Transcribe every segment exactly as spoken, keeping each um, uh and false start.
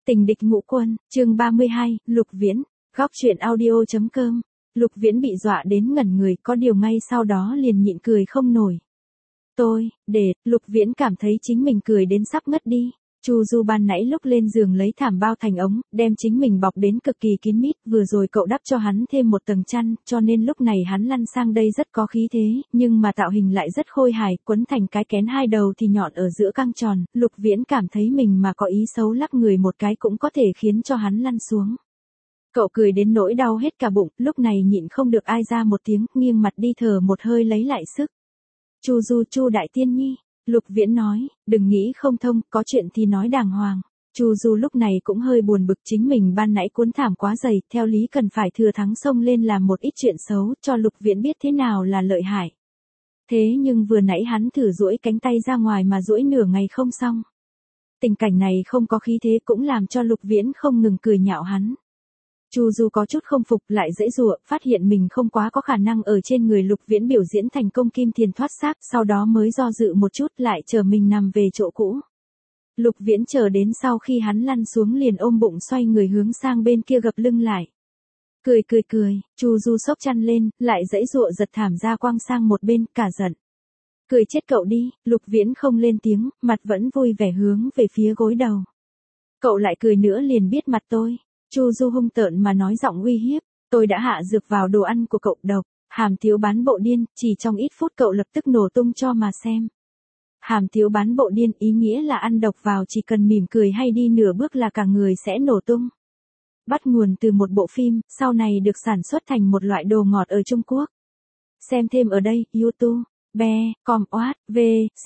Tình địch ngũ quân, chương ba mươi hai, Lục Viễn, góc truyện audio.com. Lục Viễn bị dọa đến ngẩn người, có điều ngay sau đó liền nhịn cười không nổi. Tôi, để, Lục Viễn cảm thấy chính mình cười đến sắp ngất đi. Chu Du ban nãy lúc lên giường lấy thảm bao thành ống, đem chính mình bọc đến cực kỳ kín mít, vừa rồi cậu đắp cho hắn thêm một tầng chăn, cho nên lúc này hắn lăn sang đây rất có khí thế, nhưng mà tạo hình lại rất khôi hài, quấn thành cái kén hai đầu thì nhọn ở giữa căng tròn, Lục Viễn cảm thấy mình mà có ý xấu lắc người một cái cũng có thể khiến cho hắn lăn xuống. Cậu cười đến nỗi đau hết cả bụng, lúc này nhịn không được ai ra một tiếng, nghiêng mặt đi thở một hơi lấy lại sức. Chu Du, Chu đại tiên nhi. Lục Viễn nói, đừng nghĩ không thông, có chuyện thì nói đàng hoàng. Chu Du lúc này cũng hơi buồn bực, chính mình ban nãy cuốn thảm quá dày, theo lý cần phải thừa thắng xông lên làm một ít chuyện xấu, cho Lục Viễn biết thế nào là lợi hại. Thế nhưng vừa nãy hắn thử duỗi cánh tay ra ngoài mà duỗi nửa ngày không xong. Tình cảnh này không có khí thế cũng làm cho Lục Viễn không ngừng cười nhạo hắn. Chu Du có chút không phục, lại dễ dụa, phát hiện mình không quá có khả năng ở trên người Lục Viễn biểu diễn thành công kim thiền thoát xác, sau đó mới do dự một chút lại chờ mình nằm về chỗ cũ. Lục Viễn chờ đến sau khi hắn lăn xuống liền ôm bụng xoay người hướng sang bên kia gập lưng lại. Cười cười cười, Chu Du xốc chăn lên, lại dãy dụa giật thảm ra quăng sang một bên, cả giận. Cười chết cậu đi, Lục Viễn không lên tiếng, mặt vẫn vui vẻ hướng về phía gối đầu. Cậu lại cười nữa liền biết mặt tôi. Chu Du hung tợn mà nói giọng uy hiếp, tôi đã hạ dược vào đồ ăn của cậu, độc, Hàm Thiếu bán bộ điên, chỉ trong ít phút cậu lập tức nổ tung cho mà xem. Hàm Thiếu bán bộ điên ý nghĩa là ăn độc vào chỉ cần mỉm cười hay đi nửa bước là cả người sẽ nổ tung. Bắt nguồn từ một bộ phim, sau này được sản xuất thành một loại đồ ngọt ở Trung Quốc. Xem thêm ở đây, YouTube, be, com, oát, v,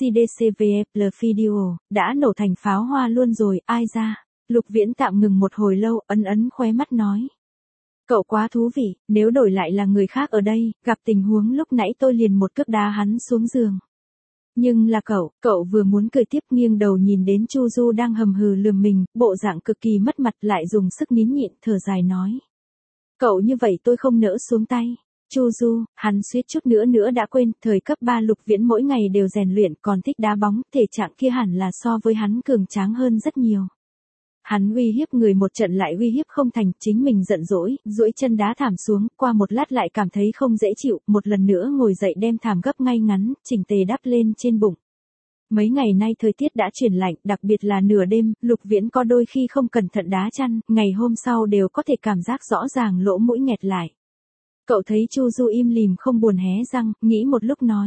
cdcvfl video, đã nổ thành pháo hoa luôn rồi, ai ra. Lục Viễn tạm ngừng một hồi lâu, ấn ấn khóe mắt nói. Cậu quá thú vị, nếu đổi lại là người khác ở đây, gặp tình huống lúc nãy tôi liền một cước đá hắn xuống giường. Nhưng là cậu, cậu vừa muốn cười tiếp nghiêng đầu nhìn đến Chu Du đang hầm hừ lườm mình, bộ dạng cực kỳ mất mặt lại dùng sức nín nhịn, thở dài nói. Cậu như vậy tôi không nỡ xuống tay. Chu Du, hắn suýt chút nữa nữa đã quên, thời cấp ba Lục Viễn mỗi ngày đều rèn luyện, còn thích đá bóng, thể trạng kia hẳn là so với hắn cường tráng hơn rất nhiều. Hắn uy hiếp người một trận lại uy hiếp không thành, chính mình giận dỗi, duỗi chân đá thảm xuống, qua một lát lại cảm thấy không dễ chịu, một lần nữa ngồi dậy đem thảm gấp ngay ngắn, chỉnh tề đắp lên trên bụng. Mấy ngày nay thời tiết đã chuyển lạnh, đặc biệt là nửa đêm, Lục Viễn có đôi khi không cẩn thận đá chăn, ngày hôm sau đều có thể cảm giác rõ ràng lỗ mũi nghẹt lại. Cậu thấy Chu Du im lìm không buồn hé răng, nghĩ một lúc nói.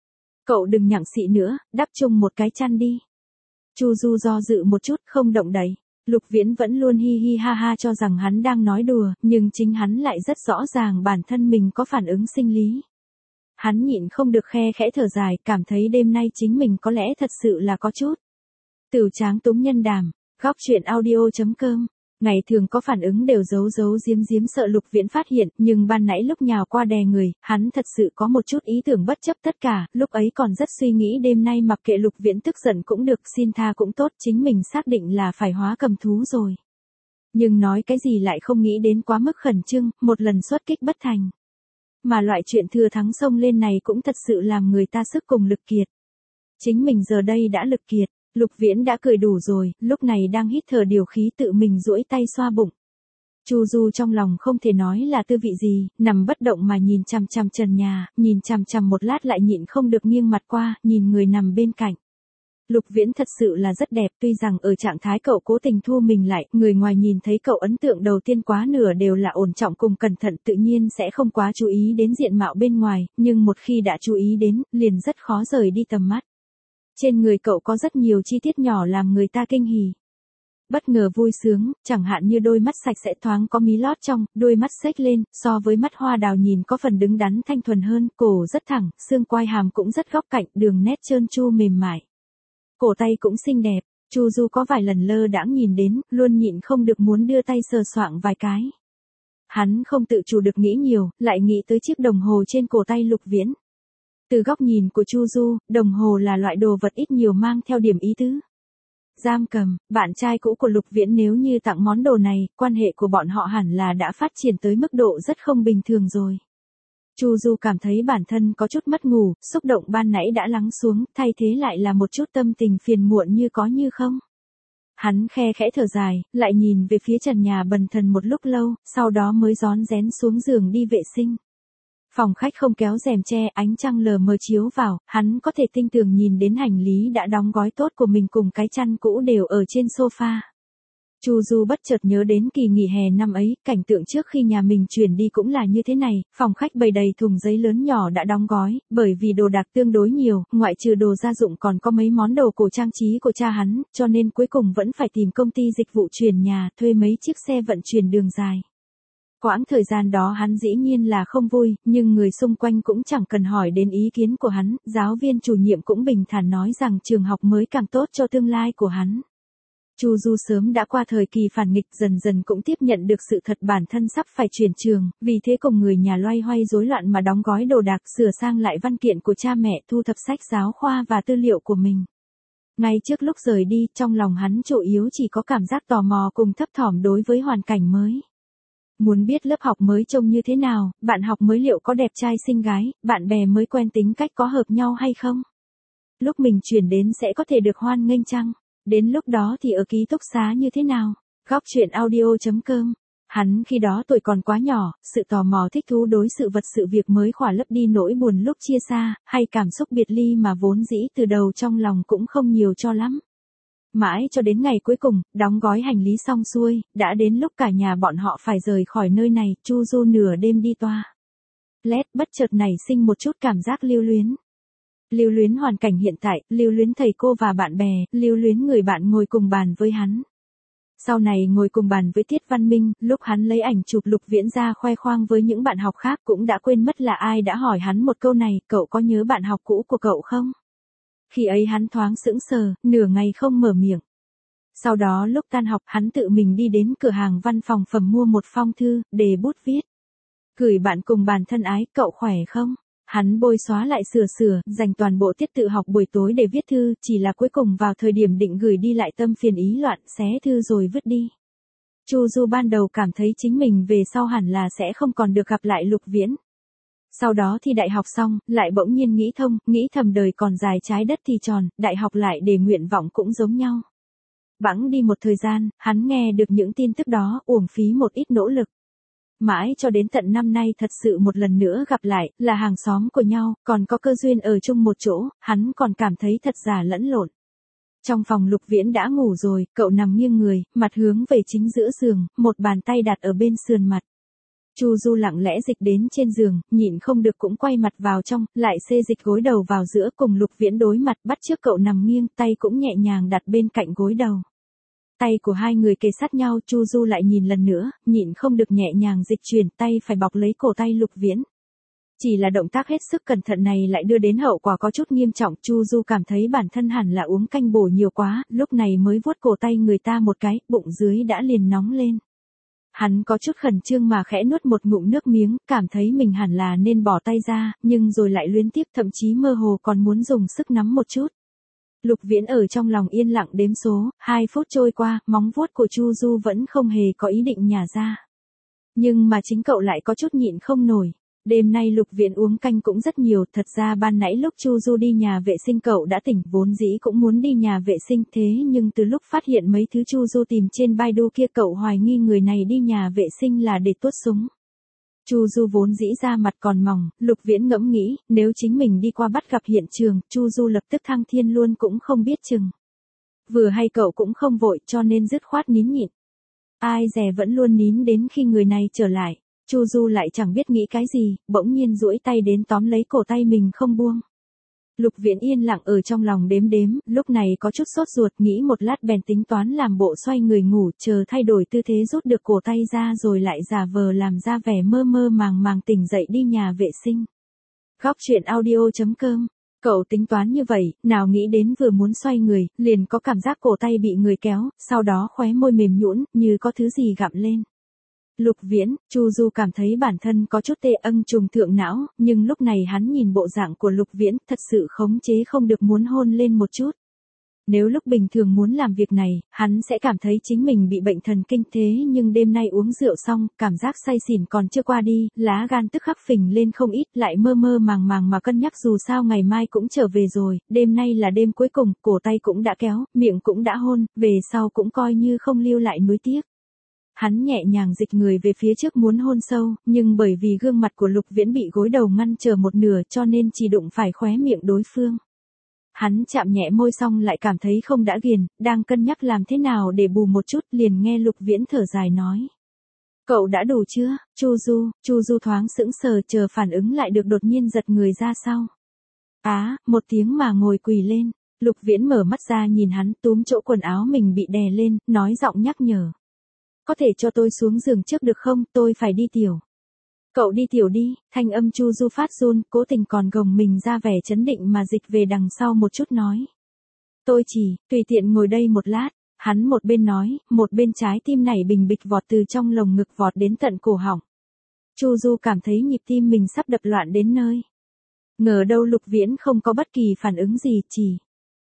Cậu đừng nhặng xị nữa, đắp chung một cái chăn đi. Chu Du do dự một chút, không động đậy. Lục Viễn vẫn luôn hi hi ha ha cho rằng hắn đang nói đùa, nhưng chính hắn lại rất rõ ràng bản thân mình có phản ứng sinh lý. Hắn nhịn không được khe khẽ thở dài, cảm thấy đêm nay chính mình có lẽ thật sự là có chút. Tửu Tráng Túng Nhân Đàm, góc truyện audio.com. Ngày thường có phản ứng đều giấu giấu giếm giếm sợ Lục Viễn phát hiện, nhưng ban nãy lúc nhào qua đè người, hắn thật sự có một chút ý tưởng bất chấp tất cả, lúc ấy còn rất suy nghĩ đêm nay mặc kệ Lục Viễn tức giận cũng được, xin tha cũng tốt, chính mình xác định là phải hóa cầm thú rồi. Nhưng nói cái gì lại không nghĩ đến quá mức khẩn trương, một lần xuất kích bất thành. Mà loại chuyện thừa thắng xông lên này cũng thật sự làm người ta sức cùng lực kiệt. Chính mình giờ đây đã lực kiệt. Lục Viễn đã cười đủ rồi, lúc này đang hít thở điều khí tự mình duỗi tay xoa bụng. Chu Du trong lòng không thể nói là tư vị gì, nằm bất động mà nhìn chằm chằm trần nhà, nhìn chằm chằm một lát lại nhịn không được nghiêng mặt qua, nhìn người nằm bên cạnh. Lục Viễn thật sự là rất đẹp, tuy rằng ở trạng thái cậu cố tình thu mình lại, người ngoài nhìn thấy cậu ấn tượng đầu tiên quá nửa đều là ổn trọng cùng cẩn thận, tự nhiên sẽ không quá chú ý đến diện mạo bên ngoài, nhưng một khi đã chú ý đến, liền rất khó rời đi tầm mắt. Trên người cậu có rất nhiều chi tiết nhỏ làm người ta kinh hỉ. Bất ngờ vui sướng, chẳng hạn như đôi mắt sạch sẽ thoáng có mí lót trong, đôi mắt xếch lên, so với mắt hoa đào nhìn có phần đứng đắn thanh thuần hơn, cổ rất thẳng, xương quai hàm cũng rất góc cạnh, đường nét trơn tru mềm mại. Cổ tay cũng xinh đẹp, Chu Du có vài lần lơ đãng nhìn đến, luôn nhịn không được muốn đưa tay sờ soạng vài cái. Hắn không tự chủ được nghĩ nhiều, lại nghĩ tới chiếc đồng hồ trên cổ tay Lục Viễn. Từ góc nhìn của Chu Du, đồng hồ là loại đồ vật ít nhiều mang theo điểm ý tứ. Giam Cầm, bạn trai cũ của Lục Viễn nếu như tặng món đồ này, quan hệ của bọn họ hẳn là đã phát triển tới mức độ rất không bình thường rồi. Chu Du cảm thấy bản thân có chút mất ngủ, xúc động ban nãy đã lắng xuống, thay thế lại là một chút tâm tình phiền muộn như có như không. Hắn khe khẽ thở dài, lại nhìn về phía trần nhà bần thần một lúc lâu, sau đó mới rón rén xuống giường đi vệ sinh. Phòng khách không kéo rèm che, ánh trăng lờ mờ chiếu vào, hắn có thể tinh tường nhìn đến hành lý đã đóng gói tốt của mình cùng cái chăn cũ đều ở trên sofa. Chu Du bất chợt nhớ đến kỳ nghỉ hè năm ấy, cảnh tượng trước khi nhà mình chuyển đi cũng là như thế này, phòng khách bày đầy thùng giấy lớn nhỏ đã đóng gói, bởi vì đồ đạc tương đối nhiều, ngoại trừ đồ gia dụng còn có mấy món đồ cổ trang trí của cha hắn, cho nên cuối cùng vẫn phải tìm công ty dịch vụ chuyển nhà, thuê mấy chiếc xe vận chuyển đường dài. Quãng thời gian đó hắn dĩ nhiên là không vui, nhưng người xung quanh cũng chẳng cần hỏi đến ý kiến của hắn, giáo viên chủ nhiệm cũng bình thản nói rằng trường học mới càng tốt cho tương lai của hắn. Chu Du sớm đã qua thời kỳ phản nghịch, dần dần cũng tiếp nhận được sự thật bản thân sắp phải chuyển trường, vì thế cùng người nhà loay hoay rối loạn mà đóng gói đồ đạc, sửa sang lại văn kiện của cha mẹ, thu thập sách giáo khoa và tư liệu của mình. Ngay trước lúc rời đi, trong lòng hắn chủ yếu chỉ có cảm giác tò mò cùng thấp thỏm đối với hoàn cảnh mới. Muốn biết lớp học mới trông như thế nào, bạn học mới liệu có đẹp trai xinh gái, bạn bè mới quen tính cách có hợp nhau hay không? Lúc mình chuyển đến sẽ có thể được hoan nghênh chăng? Đến lúc đó thì ở ký túc xá như thế nào? Góc truyện audio chấm com. Hắn khi đó tuổi còn quá nhỏ, sự tò mò thích thú đối sự vật sự việc mới khỏa lấp đi nỗi buồn lúc chia xa, hay cảm xúc biệt ly mà vốn dĩ từ đầu trong lòng cũng không nhiều cho lắm. Mãi cho đến ngày cuối cùng, đóng gói hành lý xong xuôi, đã đến lúc cả nhà bọn họ phải rời khỏi nơi này, Chu Du nửa đêm đi toa lét bất chợt nảy sinh một chút cảm giác lưu luyến. Lưu luyến hoàn cảnh hiện tại, lưu luyến thầy cô và bạn bè, lưu luyến người bạn ngồi cùng bàn với hắn. Sau này ngồi cùng bàn với Tiết Văn Minh, lúc hắn lấy ảnh chụp Lục Viễn ra khoe khoang với những bạn học khác cũng đã quên mất là ai đã hỏi hắn một câu này, cậu có nhớ bạn học cũ của cậu không? Khi ấy hắn thoáng sững sờ, nửa ngày không mở miệng. Sau đó lúc tan học hắn tự mình đi đến cửa hàng văn phòng phẩm mua một phong thư, đề bút viết. Gửi bạn cùng bàn thân ái, cậu khỏe không? Hắn bôi xóa lại sửa sửa, dành toàn bộ tiết tự học buổi tối để viết thư, chỉ là cuối cùng vào thời điểm định gửi đi lại tâm phiền ý loạn, xé thư rồi vứt đi. Chu Du ban đầu cảm thấy chính mình về sau hẳn là sẽ không còn được gặp lại Lục Viễn. Sau đó thi đại học xong, lại bỗng nhiên nghĩ thông, nghĩ thầm đời còn dài trái đất thì tròn, đại học lại để nguyện vọng cũng giống nhau. Bẵng đi một thời gian, hắn nghe được những tin tức đó, uổng phí một ít nỗ lực. Mãi cho đến tận năm nay thật sự một lần nữa gặp lại, là hàng xóm của nhau, còn có cơ duyên ở chung một chỗ, hắn còn cảm thấy thật giả lẫn lộn. Trong phòng Lục Viễn đã ngủ rồi, cậu nằm nghiêng người, mặt hướng về chính giữa giường, một bàn tay đặt ở bên sườn mặt. Chu Du lặng lẽ dịch đến trên giường, nhịn không được cũng quay mặt vào trong, lại xê dịch gối đầu vào giữa cùng Lục Viễn đối mặt, bắt chước cậu nằm nghiêng, tay cũng nhẹ nhàng đặt bên cạnh gối đầu. Tay của hai người kề sát nhau, Chu Du lại nhìn lần nữa, nhịn không được nhẹ nhàng dịch chuyển, tay phải bọc lấy cổ tay Lục Viễn. Chỉ là động tác hết sức cẩn thận này lại đưa đến hậu quả có chút nghiêm trọng, Chu Du cảm thấy bản thân hẳn là uống canh bổ nhiều quá, lúc này mới vuốt cổ tay người ta một cái, bụng dưới đã liền nóng lên. Hắn có chút khẩn trương mà khẽ nuốt một ngụm nước miếng, cảm thấy mình hẳn là nên bỏ tay ra, nhưng rồi lại luyến tiếc, thậm chí mơ hồ còn muốn dùng sức nắm một chút. Lục Viễn ở trong lòng yên lặng đếm số, hai phút trôi qua, móng vuốt của Chu Du vẫn không hề có ý định nhả ra. Nhưng mà chính cậu lại có chút nhịn không nổi. Đêm nay Lục Viễn uống canh cũng rất nhiều, thật ra ban nãy lúc Chu Du đi nhà vệ sinh cậu đã tỉnh, vốn dĩ cũng muốn đi nhà vệ sinh, thế nhưng từ lúc phát hiện mấy thứ Chu Du tìm trên Baidu kia cậu hoài nghi người này đi nhà vệ sinh là để tuốt súng. Chu Du vốn dĩ da mặt còn mỏng, Lục Viễn ngẫm nghĩ, nếu chính mình đi qua bắt gặp hiện trường, Chu Du lập tức thăng thiên luôn cũng không biết chừng. Vừa hay cậu cũng không vội cho nên dứt khoát nín nhịn. Ai dè vẫn luôn nín đến khi người này trở lại. Chu Du lại chẳng biết nghĩ cái gì, bỗng nhiên duỗi tay đến tóm lấy cổ tay mình không buông. Lục Viễn yên lặng ở trong lòng đếm đếm, lúc này có chút sốt ruột, nghĩ một lát bèn tính toán làm bộ xoay người ngủ, chờ thay đổi tư thế rút được cổ tay ra rồi lại giả vờ làm ra vẻ mơ mơ màng màng tỉnh dậy đi nhà vệ sinh. Góc truyện audio chấm com. Cậu tính toán như vậy, nào nghĩ đến vừa muốn xoay người, liền có cảm giác cổ tay bị người kéo, sau đó khóe môi mềm nhũn, như có thứ gì gặm lên. Lục Viễn, Chu Du cảm thấy bản thân có chút tê âng trùng thượng não, nhưng lúc này hắn nhìn bộ dạng của Lục Viễn, thật sự khống chế không được muốn hôn lên một chút. Nếu lúc bình thường muốn làm việc này, hắn sẽ cảm thấy chính mình bị bệnh thần kinh, thế nhưng đêm nay uống rượu xong, cảm giác say xỉn còn chưa qua đi, lá gan tức khắc phình lên không ít, lại mơ mơ màng màng mà cân nhắc dù sao ngày mai cũng trở về rồi, đêm nay là đêm cuối cùng, cổ tay cũng đã kéo, miệng cũng đã hôn, về sau cũng coi như không lưu lại nuối tiếc. Hắn nhẹ nhàng dịch người về phía trước muốn hôn sâu, nhưng bởi vì gương mặt của Lục Viễn bị gối đầu ngăn trở một nửa cho nên chỉ đụng phải khóe miệng đối phương. Hắn chạm nhẹ môi xong lại cảm thấy không đã ghiền, đang cân nhắc làm thế nào để bù một chút, liền nghe Lục Viễn thở dài nói. Cậu đã đủ chưa, Chu Du? Chu Du thoáng sững sờ chờ phản ứng lại được, đột nhiên giật người ra sau. Á, một tiếng mà ngồi quỳ lên. Lục Viễn mở mắt ra nhìn hắn, túm chỗ quần áo mình bị đè lên, nói giọng nhắc nhở. Có thể cho tôi xuống giường trước được không, tôi phải đi tiểu. Cậu đi tiểu đi, thanh âm Chu Du phát run, cố tình còn gồng mình ra vẻ chấn định mà dịch về đằng sau một chút nói. Tôi chỉ, tùy tiện ngồi đây một lát, hắn một bên nói, một bên trái tim này bình bịch vọt từ trong lồng ngực vọt đến tận cổ họng. Chu Du cảm thấy nhịp tim mình sắp đập loạn đến nơi. Ngờ đâu Lục Viễn không có bất kỳ phản ứng gì, chỉ.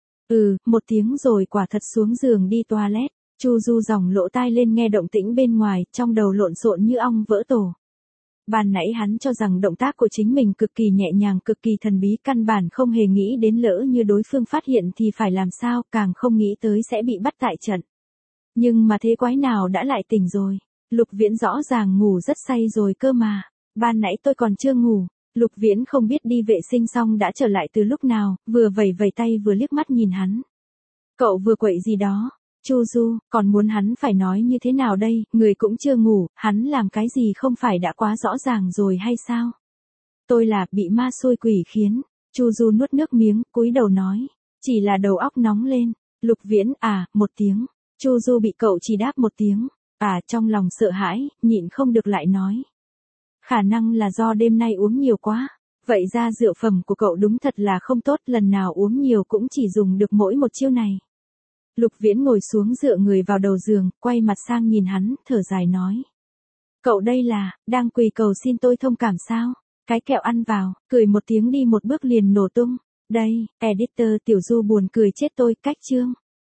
Ừ, một tiếng rồi quả thật xuống giường đi toilet. Chu Du dòng lỗ tai lên nghe động tĩnh bên ngoài, trong đầu lộn xộn như ong vỡ tổ. Ban nãy hắn cho rằng động tác của chính mình cực kỳ nhẹ nhàng, cực kỳ thần bí, căn bản không hề nghĩ đến lỡ như đối phương phát hiện thì phải làm sao, càng không nghĩ tới sẽ bị bắt tại trận. Nhưng mà thế quái nào đã lại tỉnh rồi. Lục Viễn rõ ràng ngủ rất say rồi cơ mà. Ban nãy tôi còn chưa ngủ. Lục Viễn không biết đi vệ sinh xong đã trở lại từ lúc nào, vừa vẩy vẩy tay vừa liếc mắt nhìn hắn. Cậu vừa quậy gì đó? Chu Du, còn muốn hắn phải nói như thế nào đây, người cũng chưa ngủ, hắn làm cái gì không phải đã quá rõ ràng rồi hay sao? Tôi là bị ma xui quỷ khiến. Chu Du nuốt nước miếng, cúi đầu nói, chỉ là đầu óc nóng lên. Lục Viễn, à, một tiếng. Chu Du bị cậu chỉ đáp một tiếng, à, trong lòng sợ hãi, nhịn không được lại nói. Khả năng là do đêm nay uống nhiều quá. Vậy ra rượu phẩm của cậu đúng thật là không tốt, lần nào uống nhiều cũng chỉ dùng được mỗi một chiêu này. Lục Viễn ngồi xuống dựa người vào đầu giường, quay mặt sang nhìn hắn, thở dài nói. Cậu đây là, đang quỳ cầu xin tôi thông cảm sao? Cái kẹo ăn vào, cười một tiếng đi một bước liền nổ tung. Đây, editor Tiểu Du buồn cười chết tôi, cách chương.